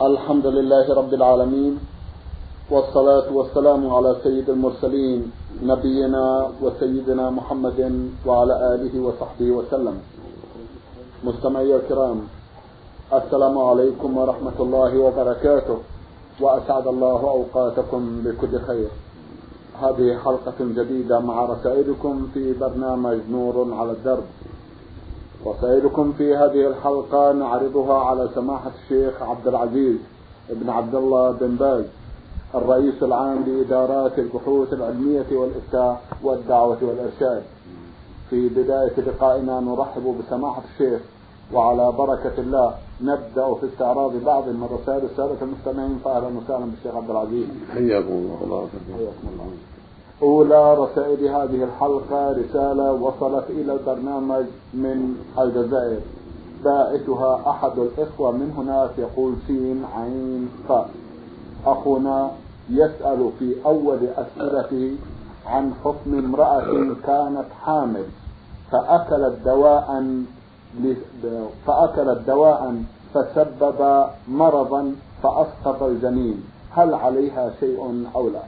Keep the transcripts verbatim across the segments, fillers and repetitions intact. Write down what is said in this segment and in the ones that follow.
الحمد لله رب العالمين، والصلاة والسلام على سيد المرسلين نبينا وسيدنا محمد وعلى آله وصحبه وسلم. مستمعي الكرام، السلام عليكم ورحمة الله وبركاته، وأسعد الله أوقاتكم بكل خير. هذه حلقة جديدة مع رسائلكم في برنامج نور على الدرب. رسائلكم في هذه الحلقة نعرضها على سماحة الشيخ عبد العزيز بن عبد الله بن باز، الرئيس العام لإدارات البحوث العلمية والإفتاء والدعوة والإرشاد. في بداية لقائنا نرحب بسماحة الشيخ، وعلى بركة الله نبدأ في استعراض بعض من رسائل السادة المستمعين. فأهلا وسهلا بالشيخ عبد العزيز. حياكم الله. حياكم الله. أولى رسائل هذه الحلقة رسالة وصلت إلى البرنامج من الجزائر، باعثها أحد الإخوة من هناك، يقول سين عين فاء. أخونا يسأل في أول أسئلته عن حكم امرأة كانت حامل فأكلت دواء فأكلت دواء فسبب مرضا فأسقط الجنين، هل عليها شيء أو لا؟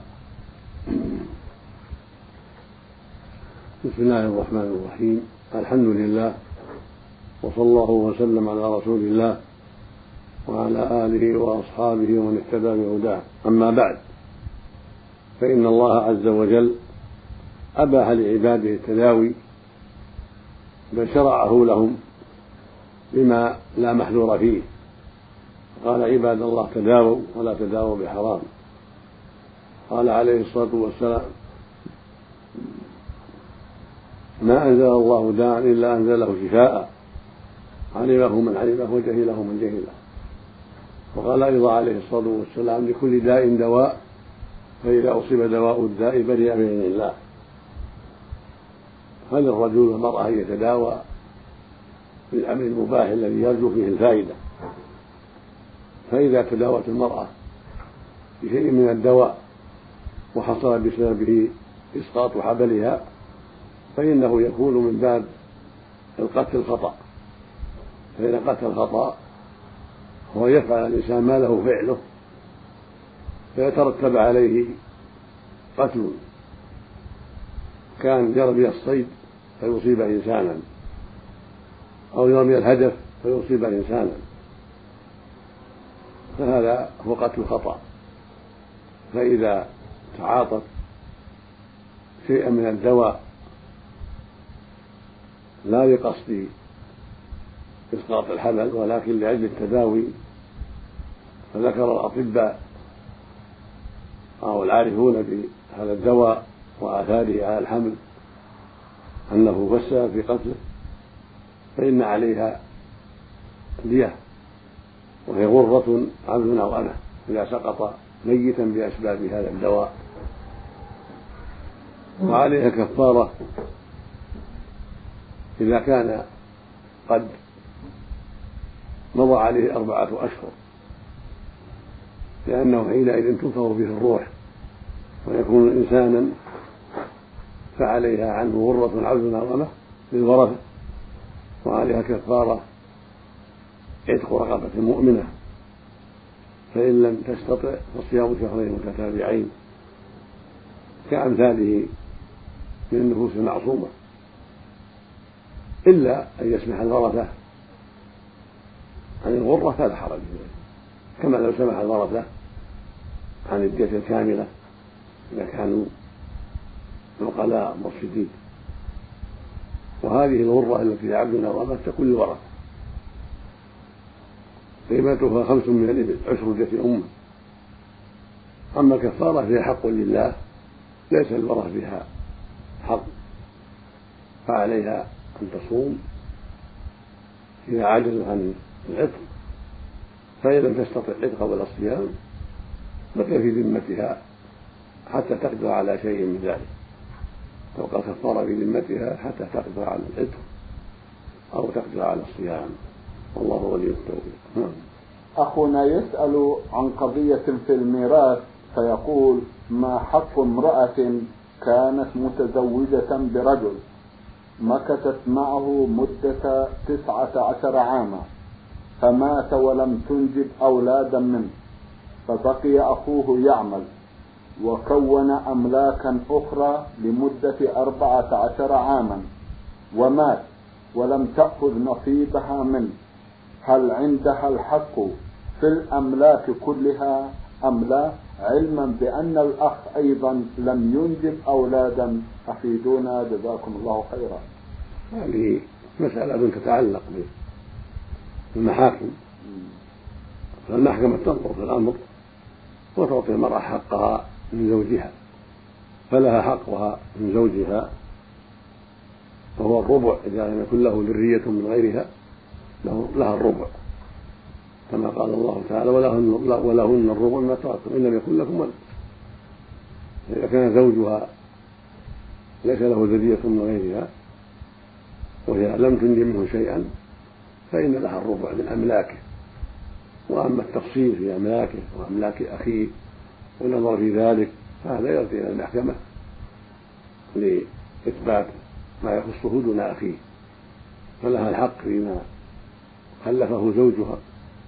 بسم الله الرحمن الرحيم، الحمد لله، وصلى الله وسلم على رسول الله وعلى آله وأصحابه ومن اهتدى بهداه. أما بعد، فإن الله عز وجل أباح لعباده التداوي، بل شرعه لهم بما لا محذور فيه. قال: عباد الله تداووا ولا تداووا بحرام. قال عليه الصلاة والسلام: ما أنزل الله داء إلا أنزله شفاء، علمه من علمه وجهله من جهله. وقال أيضا عليه الصلاة والسلام: لكل داء دواء، فإذا أصيب دواء الداء برئ بإذن الله. هل الرجل والمرأة يتداوى بالأمر المباح الذي يرجو فيه الفائدة؟ فإذا تداوت المرأة بشيء من الدواء وحصل بسببه إسقاط حبلها، فإنه يكون من باب القتل الخطأ. فإن قتل الخطأ هو يفعل الإنسان ما له فعله فيترتب عليه قتل، كان يرمي الصيد فيصيب إنسانا، أو يرمي الهدف فيصيب إنسانا، فهذا هو قتل خطأ. فإذا تعاطت شيئا من الدواء لا لقصد إسقاط الحبل ولكن لأجل التداوي، فذكر الأطباء أو العارفون بهذا الدواء وآثاره على الحمل أنه هو السبب في قتله، فإن عليها دية، وهي غرة عبد أو أمة إذا سقط ميتا بأسباب هذا الدواء. وعليها كفارة إذا كان قد مضى عليه أربعة أشهر، لأنه حينئذ تنفر به الروح ويكون إنسانا، فعليها عنه غرة عبد أو أمة للورثة. وعليها كفارة عتق رقبة مؤمنة، فإن لم تستطع فصيام شهرين متتابعين، كأمثاله من النفوس المعصومة، إلا أن يسمح الورثة عن الغرة فلا حرج، كما لو سمح الورثة عن الدية الكاملة إذا كانوا عقلاء مرشدين. وهذه الغرة التي لعبد أو أمة تكون للورثة، قيمتها خمس من الإبل، عشر دية أمة. أما الكفارة فيها حق لله، ليس الورثة فيها حق، فعليها أن تصوم إذا عجزوا عن العتق، فإن لم تستطع العتق ولا الصيام بقي في ذمتها حتى تقدر على شيء من ذلك، تبقى كفارة في ذمتها حتى تقدر على العتق أو تقدر على الصيام، والله ولي التوفيق. أخونا يسأل عن قضية في الميراث، فيقول: ما حق امرأة كانت متزوجة برجل مكثت معه مدة تسعة عشر عاما، فمات ولم تنجب أولادا منه، فبقي أخوه يعمل وكون أملاكا أخرى لمدة أربعة عشر عاما ومات ولم تأخذ نصيبها منه، هل عندها الحق في الأملاك كلها أم لا؟ علما بأن الأخ أيضا لم ينجب أولادا، أفيدونا جزاكم الله خيرا. هذه مسألة تتعلق بالمحاكم، فالمحكمة تنظر في الأمر وتعطي المرأة حقها من زوجها، فلها حقها من زوجها وهو الربع إذا لم يكن له ذرية من غيرها، لها الربع كما قال الله تعالى ولهن, ولهن الربع ما تركتم إن لم يكن لكم ولد. إذا كان زوجها ليس له ذرية من غيرها وهي لم تنجب منه شيئا فإن لها الربع من أملاكه. وأما التفصيل في أملاكه وأملاك أخيه والنظر في ذلك فهذا يرجع إلى المحكمة لإثبات ما يخصه دون أخيه، فلها الحق فيما خلفه زوجها.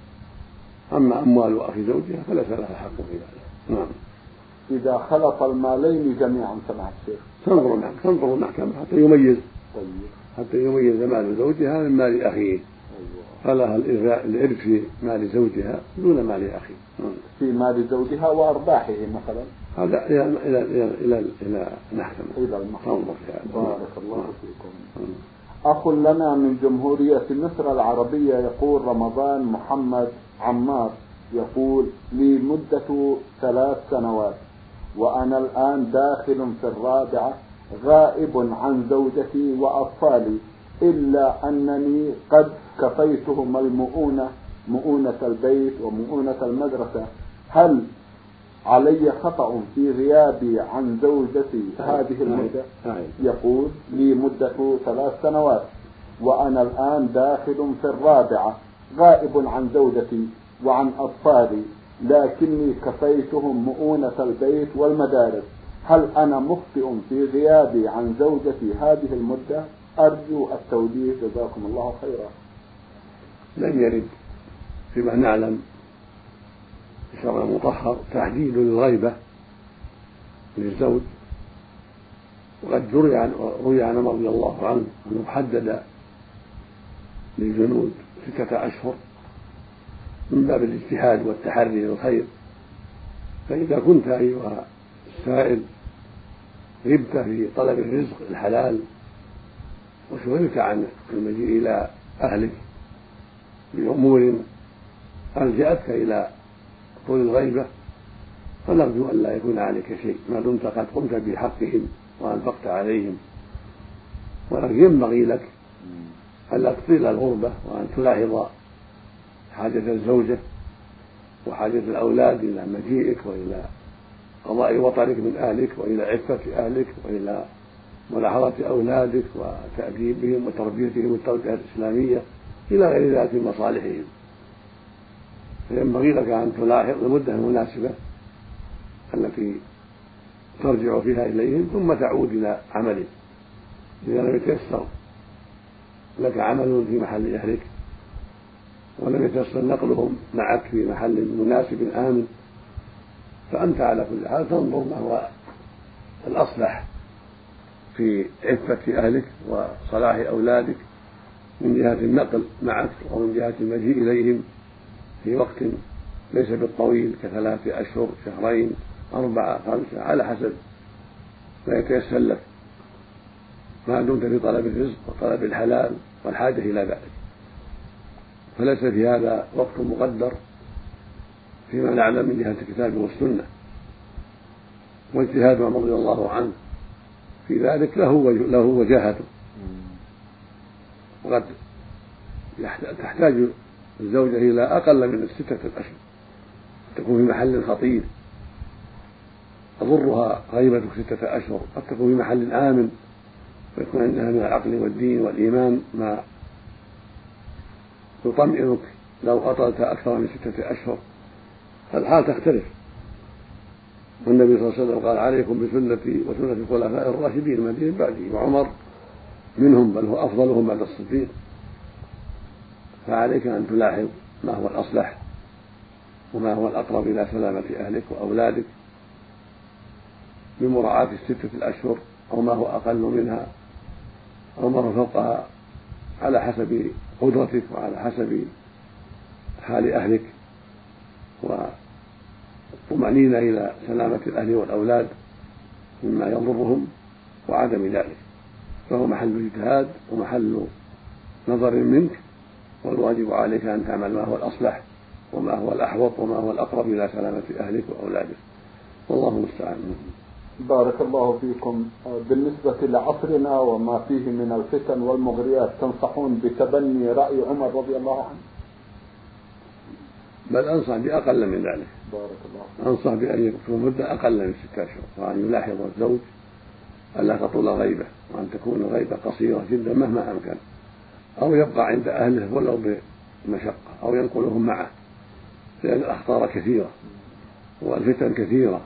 أما أموال أخي زوجها فليس لها حق في ذلك. نعم. إذا خلط المالين جميعا سمعت الشيخ تنظر تنظر المحكمة حتى يميز حتى يميز مال زوجها من مال أخيه، فلها الإرث في مال زوجها دون مال أخيه. في مال زوجها وأرباحه مثلا، هذا إلى إلى إلى إلى إلى المحكمة. إلى المحكمة. بارك الله نعم. فيكم. أخ لنا من جمهورية مصر العربية يقول رمضان محمد عمار يقول لي مدة ثلاث سنوات وأنا الآن داخل في الرابعة غائب عن زوجتي وأطفالي، إلا أنني قد كفيتهم المؤونة مؤونة البيت ومؤونة المدرسة، هل علي خطأ في غيابي عن زوجتي هذه المدة؟ يقول لي مدة ثلاث سنوات وأنا الآن داخل في الرابعة غائب عن زوجتي وعن أطفالي، لكني كفيتهم مؤونة البيت والمدارس، هل أنا مخطئ في غيابي عن زوجتي هذه المدة؟ أرجو التوجيه جزاكم الله خيرا. لم يرد فيما نعلم في الشرع المطهر تحديد للغيبة للزوج، وقد روي عن روي عن عمر رضي الله عنه أنه حدد للجنود ستة أشهر من باب الاجتهاد والتحري للخير، فإذا كنت أيها السائل غبت في طلب الرزق الحلال وشغلت عن المجيء إلى أهلك بأمور ألجأتك إلى طول الغيبة فنرجو أن لا يكون عليك شيء ما دمت قد قمت بحقهم وأنفقت عليهم، ولكن ينبغي لك ألا تطيل الغربة وأن تلاحظ حاجة الزوجة وحاجة الأولاد إلى مجيئك وإلى قضاء وطنك من أهلك وإلى عفة أهلك وإلى ملاحظة أولادك وتأديبهم وتربيتهم التربية الإسلامية إلى غير ذلك من مصالحهم. فينبغي لك أن تلاحظ المدة المناسبة التي ترجع فيها إليهم ثم تعود إلى عملك. إذا لم يتيسر لك عمل في محل أهلك ولم يتيسر نقلهم معك في محل مناسب آمن فأنت على كل حال تنظر ما هو الأصلح في عفة أهلك وصلاح أولادك من جهة النقل معك ومن جهة المجيء إليهم في وقت ليس بالطويل كثلاثة أشهر شهرين أربعة خمسة على حسب ما يتيسر لك ما دمت في طلب الرزق وطلب الحلال والحاجة إلى ذلك. فليس في هذا وقت مقدر فيما نعلم من جهة الكتاب والسنة، واجتهاد عمر رضي الله عنه في ذلك له له وجاهته، وقد تحتاج الزوجة إلى أقل من الستة الأشهر تكون في محل خطير تضرها غيبة ستة أشهر، قد تكون في محل آمن ويكون عندها من العقل والدين والإيمان ما يطمئنك لو قطعت أكثر من ستة أشهر، فالحال تختلف. والنبي صلى الله عليه وسلم قال عليكم بسنتي وسنة الخلفاء الراشدين المهديين بعدي، وعمر منهم بل هو أفضلهم بعد الصديق، فعليك أن تلاحظ ما هو الأصلح وما هو الأقرب إلى سلامة أهلك وأولادك بمراعاة الستة الأشهر أو ما هو أقل منها أو ما هو فوقها على حسب قدرتك وعلى حسب حال أهلك والطمأنينة إلى سلامة الأهل والأولاد مما يضرهم وعدم ذلك، فهو محل اجتهاد ومحل نظر منك، والواجب عليك أن تعمل ما هو الأصلح وما هو الأحوط وما هو الأقرب إلى سلامة أهلك وأولادك، والله المستعان. بارك الله فيكم. بالنسبة لعصرنا وما فيه من الفتن والمغريات، تنصحون بتبني رأي عمر رضي الله عنه؟ بل أنصح بأقل من ذلك. بارك الله. أنصح بأن يكون مدة أقل من ستة أشهر، وأن يلاحظ الزوج ألا تطول غيبة، وأن تكون الغيبة قصيرة جدا مهما أمكن، أو يبقى عند أهله ولو بمشقة، أو ينقلهم معه، لأن الأخطار كثيرة والفتن كثيرة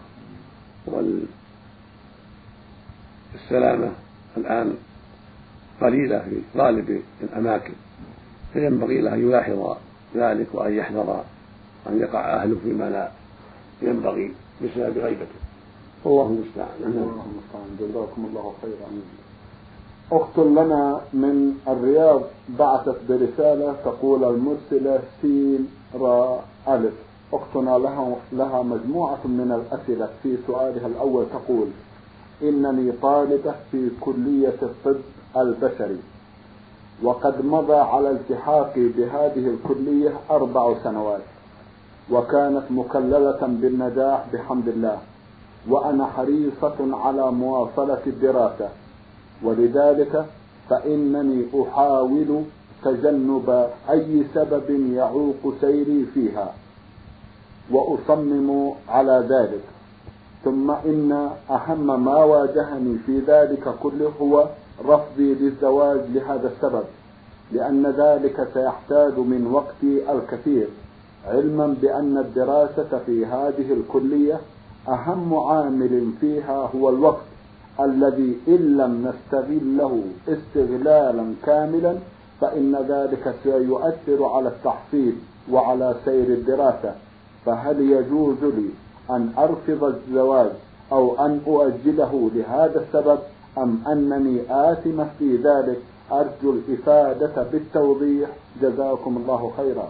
والسلامة الآن قليلة في غالب الأماكن، فينبغي له أن يلاحظ ذلك وأن يحذر أن يقع أهله فيما لا ينبغي بسبب غيبته، والله المستعان. الله المستعان. جزاكم الله خيرا. أخت لنا من الرياض بعثت برسالة تقول: المرسلة سين را ألف. أختنا لها, لها مجموعة من الأسئلة. في سؤالها الأول تقول: إنني طالبة في كلية الطب البشري، وقد مضى على التحاقي بهذه الكلية أربع سنوات، وكانت مكللة بالنجاح بحمد الله، وأنا حريصة على مواصلة الدراسة، ولذلك فإنني أحاول تجنب أي سبب يعوق سيري فيها، وأصمم على ذلك. ثم إن أهم ما واجهني في ذلك كله هو رفضي للزواج لهذا السبب، لأن ذلك سيحتاج من وقتي الكثير، علما بأن الدراسة في هذه الكلية أهم عامل فيها هو الوقت، الذي إن لم نستغله استغلالا كاملا فإن ذلك سيؤثر على التحصيل وعلى سير الدراسة. فهل يجوز لي أن أرفض الزواج أو أن أؤجله لهذا السبب، أم أنني آثمة في ذلك؟ أرجو الإفادة بالتوضيح، جزاكم الله خيرا.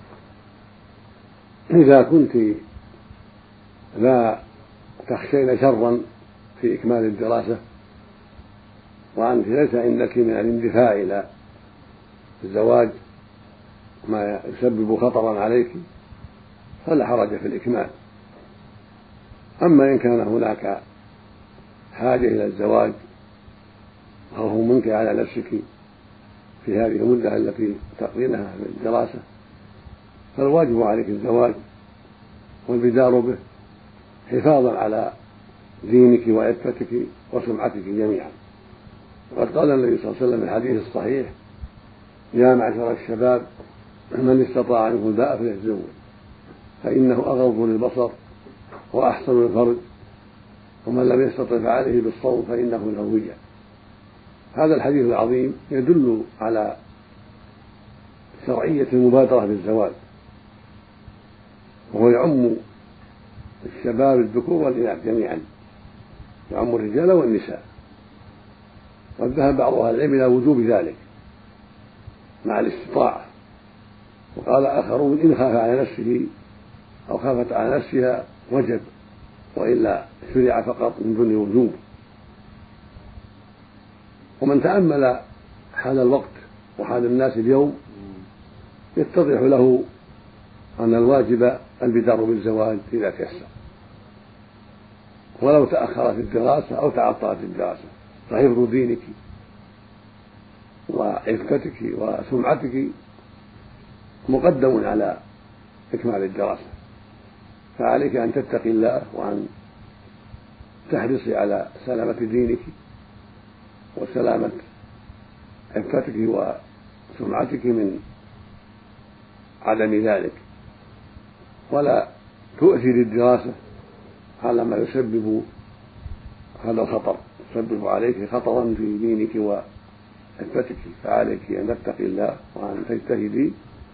إذا كنت لا تخشين شرا في إكمال الدراسة، وأنت ليس عندك من الاندفاع إلى الزواج ما يسبب خطرا عليك، فلا حرج في الإكمال. أما إن كان هناك حاجة إلى الزواج خوف منك على نفسك في هذه المدة التي تقضينها في الدراسة، فالواجب عليك الزواج والبدار به حفاظا على دينك وعفتك وسمعتك جميعا. وقد قال النبي صلى الله عليه وسلم في الحديث الصحيح: يا معشر الشباب من استطاع منكم الباء فليتزوج، فإنه أغض للبصر وأحسن للفرج، ومن لم يستطع فعليه بالصوم فإنه له وجه. هذا الحديث العظيم يدل على شرعية المبادرة بالزواج، وهو يعم الشباب الذكور والإناث جميعا، يعم الرجال والنساء. قد ذهب بعض أهل العلم إلى وجوب ذلك مع الاستطاعة، وقال آخرون إن خاف على نفسه أو خافت على نفسها وجب، وإلا شرع فقط من دون وجوب. ومن تأمل حال الوقت وحال الناس اليوم يتضح له أن الواجب البدار بالزواج إذا تيسر، ولو تأخرت الدراسة أو تعطلت الدراسة، فحفظ دينك وعفتك وسمعتك مقدم على إكمال الدراسة، فعليك أن تتقي الله وأن تحرصي على سلامة دينك وسلامة عفتك وسمعتك من عدم ذلك، ولا تؤثر الدراسة على ما يسبب هذا الخطر، يسبب عليك خطرا في دينك وعفتك. فعليك أن تتقي الله وأن تجتهدي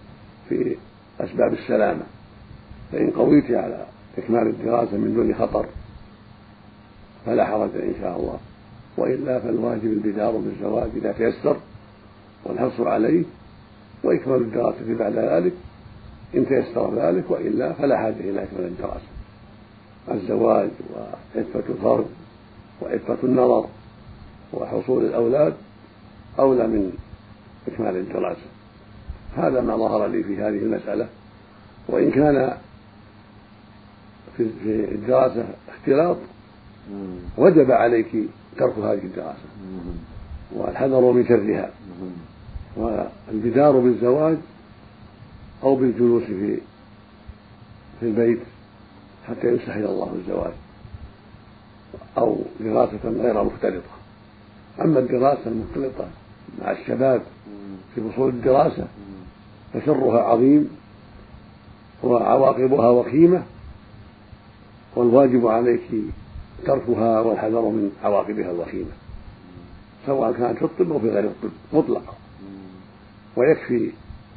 في أسباب السلامة، فإن قويت على إكمال الدراسة من دون خطر فلا حرج إن شاء الله، وإلا فالواجب البدار بالزواج إذا تيسر والحرص عليه، وإكمال الدراسة بعد ذلك إن تيسر ذلك، وإلا فلا حاجة إلى إكمال الدراسة. الزواج وعفة الفرج وعفة النظر وحصول الأولاد أولى من إكمال الدراسة. هذا ما ظهر لي في هذه المسألة. وإن كان في الدراسة اختلاط وجب عليك ترك هذه الدراسة والحذر من شرها، والبدار بالزواج أو بالجلوس في في البيت حتى يسهل الله الزواج، أو دراسة غير مختلطة. أما الدراسة المختلطة مع الشباب في فصول الدراسة فشرها عظيم وعواقبها وخيمة، والواجب عليك تركها والحذر من عواقبها الوخيمة، سواء كانت في الطب أو في غير الطب مطلقا. ويكفي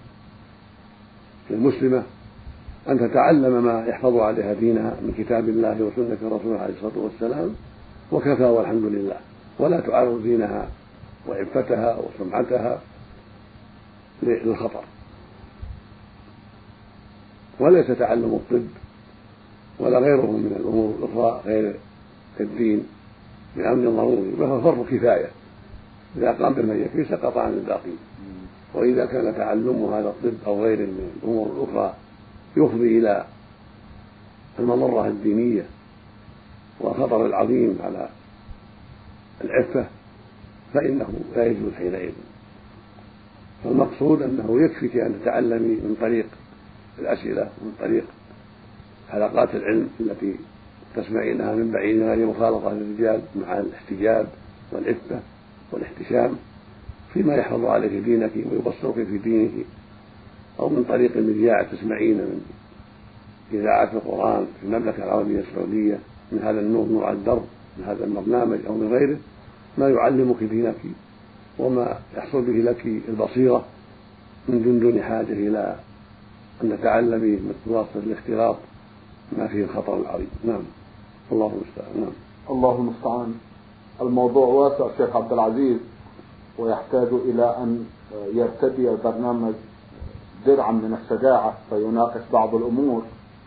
للمسلمة أن تتعلم ما يحفظ عليها دينها من كتاب الله وسنة رسوله عليه الصلاة والسلام، وكفى والحمد لله، ولا تعرض دينها وعفتها وسمعتها للخطر. وليس تعلم الطب ولا غيره من الأمور الأخرى غير الدين بأمر ضروري، وهو فرض كفاية، إذا قام بما يكفي سقط عن الباقي. وإذا كان تعلم هذا الطب أو غيره من الأمور الأخرى يفضي إلى المضرة الدينية والخطر العظيم على العفة فإنه لا يجوز حينئذ. فالمقصود أنه يكفيك أن تتعلمي من طريق الأسئلة ومن طريق حلقات العلم التي تسمعينها من بعيد غير مخالطة للرجال، مع الاحتجاب والعفة والاحتشام فيما يحفظ عليك دينك ويبصرك في دينك، أو من طريق المذياع تسمعين من إذاعات القرآن في المملكة العربية السعودية من هذا النور، نور على الدرب، من هذا البرنامج أو من غيره، ما يعلمك دينك وما يحصل به لك البصيرة من دون دون حاجة إلى أن تتعلمي من واسطة الاختلاط ما فيه الخطر العظيم. نعم، الله المستعان. نعم، الله المستعان. الموضوع واسع شيخ عبد العزيز، ويحتاج إلى أن يرتدي البرنامج درعا من الشجاعة فيناقش بعض الأمور.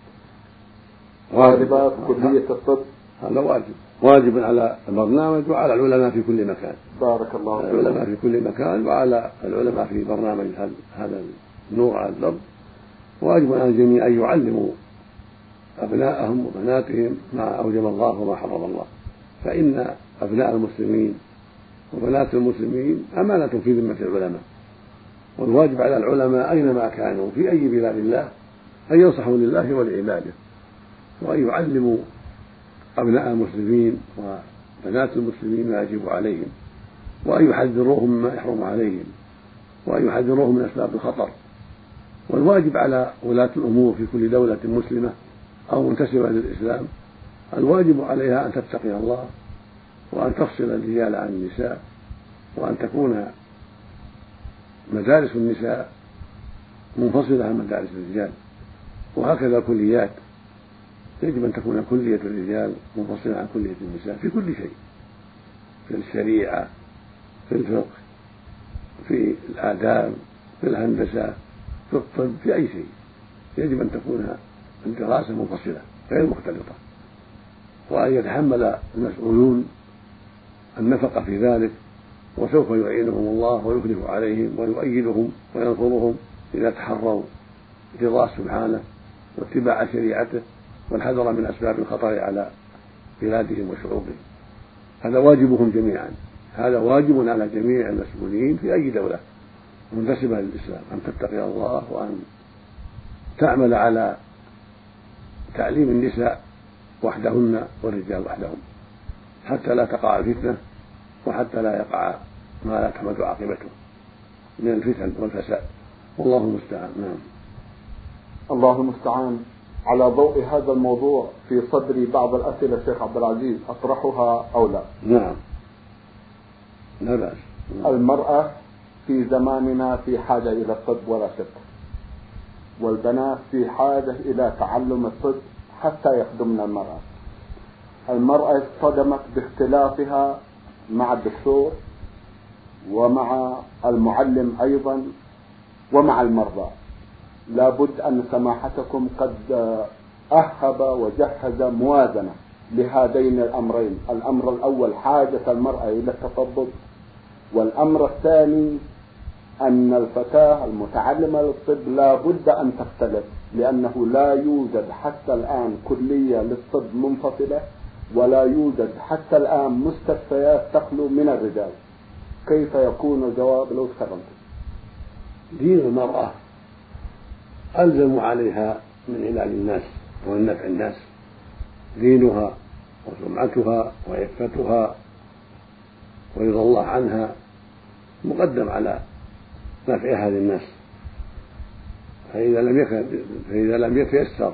واجبات كلية الطب هذا واجب واجب على البرنامج وعلى العلماء في كل مكان. بارك الله فيك. العلماء في كل مكان وعلى العلماء في برنامج هذا النور على الدرب، واجب على الجميع أن يعلموا أبناءهم وبناتهم ما أوجب الله وما حرم الله، فإن أبناء المسلمين وبنات المسلمين أمانة في ذمة العلماء، والواجب على العلماء أينما كانوا في أي بلاد الله أن ينصحوا لله ولعباده، وأن يعلموا أبناء المسلمين وبنات المسلمين ما يجب عليهم، وأن يحذروهم مما يحرم عليهم، وأن يحذروهم من أسباب الخطر. والواجب على ولاة الأمور في كل دولة مسلمة أو منتسبة للإسلام، الواجب عليها أن تتقي الله وأن تفصل الرجال عن النساء، وأن تكون مدارس النساء منفصلة عن مدارس الرجال، وهكذا الكليات يجب أن تكون كلية الرجال منفصلة عن كلية النساء في كل شيء، في الشريعة، في الفقه، في الآداب، في الهندسة، في الطب، في أي شيء يجب أن تكون الدراسة منفصلة غير مختلطة، وأن يتحمل المسؤولون النفقة في ذلك، وسوف يعينهم الله ويخلف عليهم ويؤيدهم وينصرهم إذا تحروا رضاه سبحانه واتباع شريعته والحذر من أسباب الخطر على بلادهم وشعوبهم. هذا واجبهم جميعا، هذا واجب على جميع المسؤولين في أي دولة منتسبة للإسلام، أن تتقي الله وأن تعمل على تعليم النساء وحدهن والرجال وحدهم، حتى لا تقع الفتنة وحتى لا يقع ما لا تحمد عاقبته من الفتن والفساد، والله المستعان. نعم، الله المستعان. على ضوء هذا الموضوع في صدري بعض الأسئلة شيخ عبد العزيز أطرحها أو لا؟ نعم، لا بأس. المرأة في زماننا في حاجة إلى الطب ولا شك، والبنات في حاجة إلى تعلم الطب حتى يخدمن المرأة. المرأة اصطدمت باختلافها مع الدكتور ومع المعلم أيضا ومع المرضى. لابد أن سماحتكم قد أهب وجهز موازنة لهذين الأمرين. الأمر الأول حاجة المرأة إلى التطبب، والأمر الثاني أن الفتاة المتعلمة للطب لابد أن تختلف، لأنه لا يوجد حتى الآن كلية للطب منفصلة، ولا يوجد حتى الآن مستشفيات تخلو من الرجال. كيف يكون الجواب لو تكرمت؟ دين المرأة ألزم عليها من علاج الناس ومن نفع الناس، دينها وسمعتها وعفتها ورضا الله عنها مقدم على نفع هذه الناس. فإذا لم يكن فإذا لم يتيسر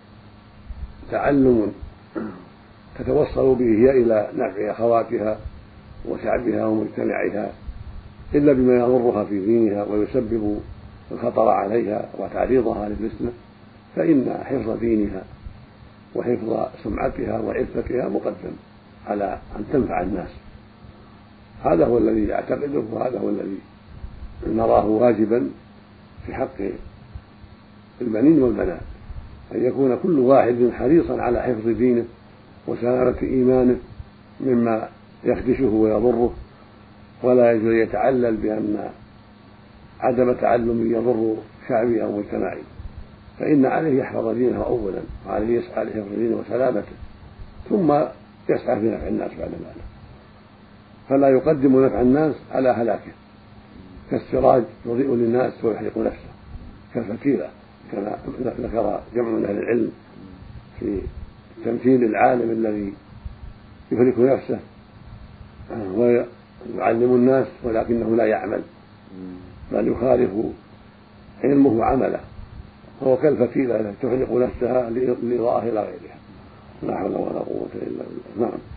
تعلم تتوصل به هي إلى نفع أخواتها وشعبها ومجتمعها إلا بما يضرها في دينها ويسبب الخطر عليها وتعريضها للفتنة، فإن حفظ دينها وحفظ سمعتها وعفتها مقدم على أن تنفع الناس. هذا هو الذي أعتقده، وهذا هو الذي نراه واجبا في حق البنين والبنات، أن يكون كل واحد حريصا على حفظ دينه وسلامة إيمانه مما يخدشه ويضره، ولا يجوز يتعلل بأن عدم تعلم يضر شعبه أو مجتمعه، فإن عليه يحفظ دينه أولا، وعليه يسعى لحفظ دينه وسلامته، ثم يسعى في نفع الناس بعد ذلك. فلا يقدم نفع الناس على هلاكه، كالسراج يضيء للناس ويحرق نفسه، كالفتيلة كما ذكر جمع من أهل العلم في تمثيل العالم الذي يهلك نفسه ويعلم الناس ولكنه لا يعمل، بل يخالف علمه عمله، هو كالفتيلة التي تحرق نفسها لإضاءة إلى غيرها. لا حول ولا قوة إلا بالله. نعم.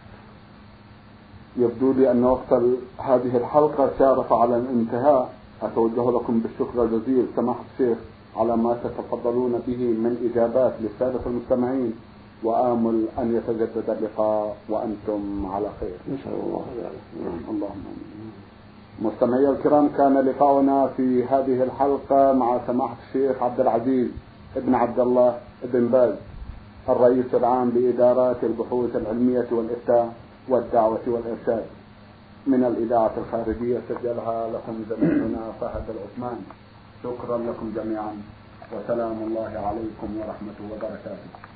يبدو لي أن وقت هذه الحلقة شارف على الانتهاء. أتوجه لكم بالشكر الجزيل سماحة الشيخ على ما تتفضلون به من إجابات للسادة المستمعين، وآمل أن يتجدد اللقاء وأنتم على خير. نسأل الله ذلك. اللهم مستمعي الكرام، كان لقاؤنا في هذه الحلقة مع سماحة الشيخ عبد العزيز ابن عبد الله ابن باز، الرئيس العام لإدارات البحوث العلمية والإفتاء والدعوة والإرشاد، من الإذاعة الخارجية. سجلها لكم زميلنا فهد العثمان. شكرا لكم جميعا، وسلام الله عليكم ورحمته وبركاته.